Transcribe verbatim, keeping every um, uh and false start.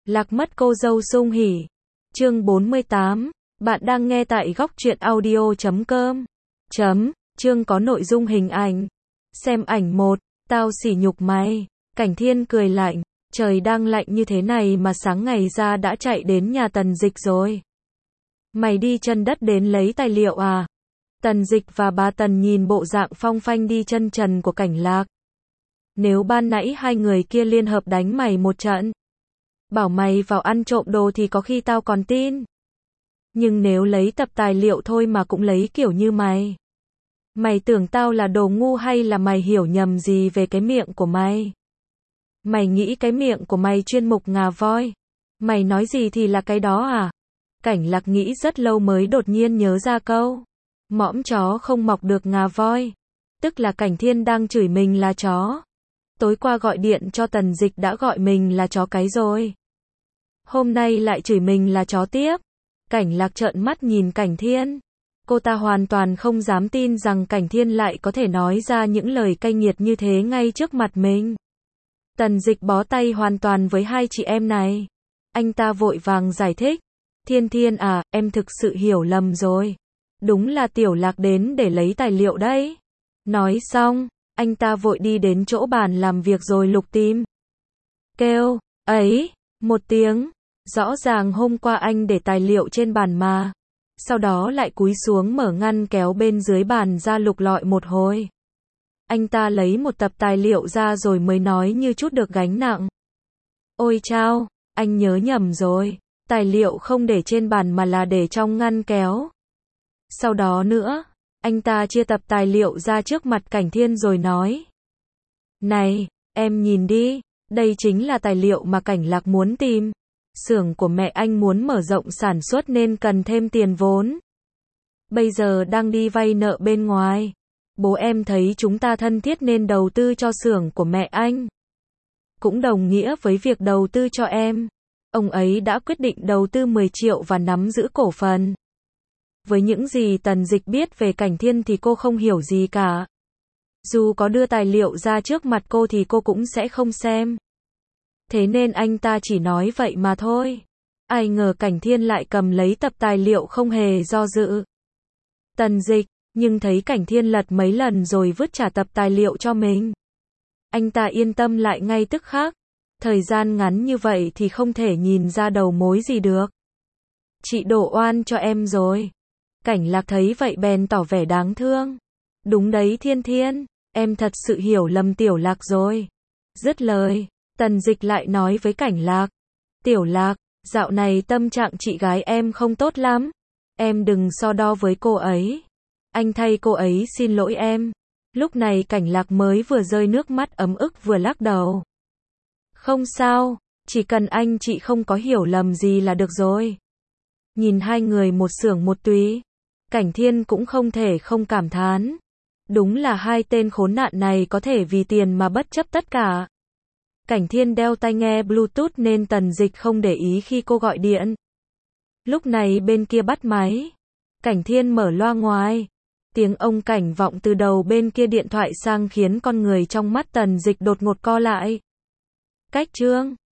Lạc mất cô dâu sung hỉ. Chương bốn mươi tám. Bạn đang nghe tại góc truyện audio chấm com. Chấm. Chương có nội dung hình ảnh. Xem ảnh một. Tao sỉ nhục mày. Cảnh Thiên cười lạnh. Trời đang lạnh như thế này mà sáng ngày ra đã chạy đến nhà Tần Dịch rồi. Mày đi chân đất đến lấy tài liệu à? Tần Dịch và bà Tần nhìn bộ dạng phong phanh đi chân trần của Cảnh Lạc. Nếu ban nãy hai người kia liên hợp đánh mày một trận, bảo mày vào ăn trộm đồ thì có khi tao còn tin. Nhưng nếu lấy tập tài liệu thôi mà cũng lấy kiểu như mày. Mày tưởng tao là đồ ngu hay là mày hiểu nhầm gì về cái miệng của mày? Mày nghĩ cái miệng của mày chuyên mục ngà voi? Mày nói gì thì là cái đó à? Cảnh Lạc nghĩ rất lâu mới đột nhiên nhớ ra câu. Mõm chó không mọc được ngà voi. Tức là Cảnh Thiên đang chửi mình là chó. Tối qua gọi điện cho Tần Dịch đã gọi mình là chó cái rồi. Hôm nay lại chửi mình là chó tiếp. Cảnh Lạc trợn mắt nhìn Cảnh Thiên. Cô ta hoàn toàn không dám tin rằng Cảnh Thiên lại có thể nói ra những lời cay nghiệt như thế ngay trước mặt mình. Tần Dịch bó tay hoàn toàn với hai chị em này. Anh ta vội vàng giải thích. Thiên Thiên à, em thực sự hiểu lầm rồi. Đúng là Tiểu Lạc đến để lấy tài liệu đấy. Nói xong, anh ta vội đi đến chỗ bàn làm việc rồi lục tìm. Kêu, ấy, một tiếng. Rõ ràng hôm qua anh để tài liệu trên bàn mà. Sau đó lại cúi xuống mở ngăn kéo bên dưới bàn ra lục lọi một hồi. Anh ta lấy một tập tài liệu ra rồi mới nói như chút được gánh nặng. Ôi chao, anh nhớ nhầm rồi. Tài liệu không để trên bàn mà là để trong ngăn kéo. Sau đó nữa, anh ta chia tập tài liệu ra trước mặt Cảnh Thiên rồi nói. Này, em nhìn đi, đây chính là tài liệu mà Cảnh Lạc muốn tìm. Xưởng của mẹ anh muốn mở rộng sản xuất nên cần thêm tiền vốn. Bây giờ đang đi vay nợ bên ngoài. Bố em thấy chúng ta thân thiết nên đầu tư cho xưởng của mẹ anh. Cũng đồng nghĩa với việc đầu tư cho em. Ông ấy đã quyết định đầu tư mười triệu và nắm giữ cổ phần. Với những gì Tần Dịch biết về Cảnh Thiên thì cô không hiểu gì cả. Dù có đưa tài liệu ra trước mặt cô thì cô cũng sẽ không xem. Thế nên anh ta chỉ nói vậy mà thôi. Ai ngờ Cảnh Thiên lại cầm lấy tập tài liệu không hề do dự. Tần Dịch, nhưng thấy Cảnh Thiên lật mấy lần rồi vứt trả tập tài liệu cho mình. Anh ta yên tâm lại ngay tức khắc. Thời gian ngắn như vậy thì không thể nhìn ra đầu mối gì được. Chị đổ oan cho em rồi. Cảnh Lạc thấy vậy bèn tỏ vẻ đáng thương. Đúng đấy Thiên Thiên, em thật sự hiểu lầm Tiểu Lạc rồi. Dứt lời, Tần Dịch lại nói với Cảnh Lạc. Tiểu Lạc, dạo này tâm trạng chị gái em không tốt lắm. Em đừng so đo với cô ấy. Anh thay cô ấy xin lỗi em. Lúc này Cảnh Lạc mới vừa rơi nước mắt ấm ức vừa lắc đầu. Không sao, chỉ cần anh chị không có hiểu lầm gì là được rồi. Nhìn hai người một xưởng một túy, Cảnh Thiên cũng không thể không cảm thán. Đúng là hai tên khốn nạn này có thể vì tiền mà bất chấp tất cả. Cảnh Thiên đeo tai nghe Bluetooth nên Tần Dịch không để ý khi cô gọi điện. Lúc này bên kia bắt máy. Cảnh Thiên mở loa ngoài. Tiếng ông Cảnh vọng từ đầu bên kia điện thoại sang khiến con người trong mắt Tần Dịch đột ngột co lại. Cách Trương,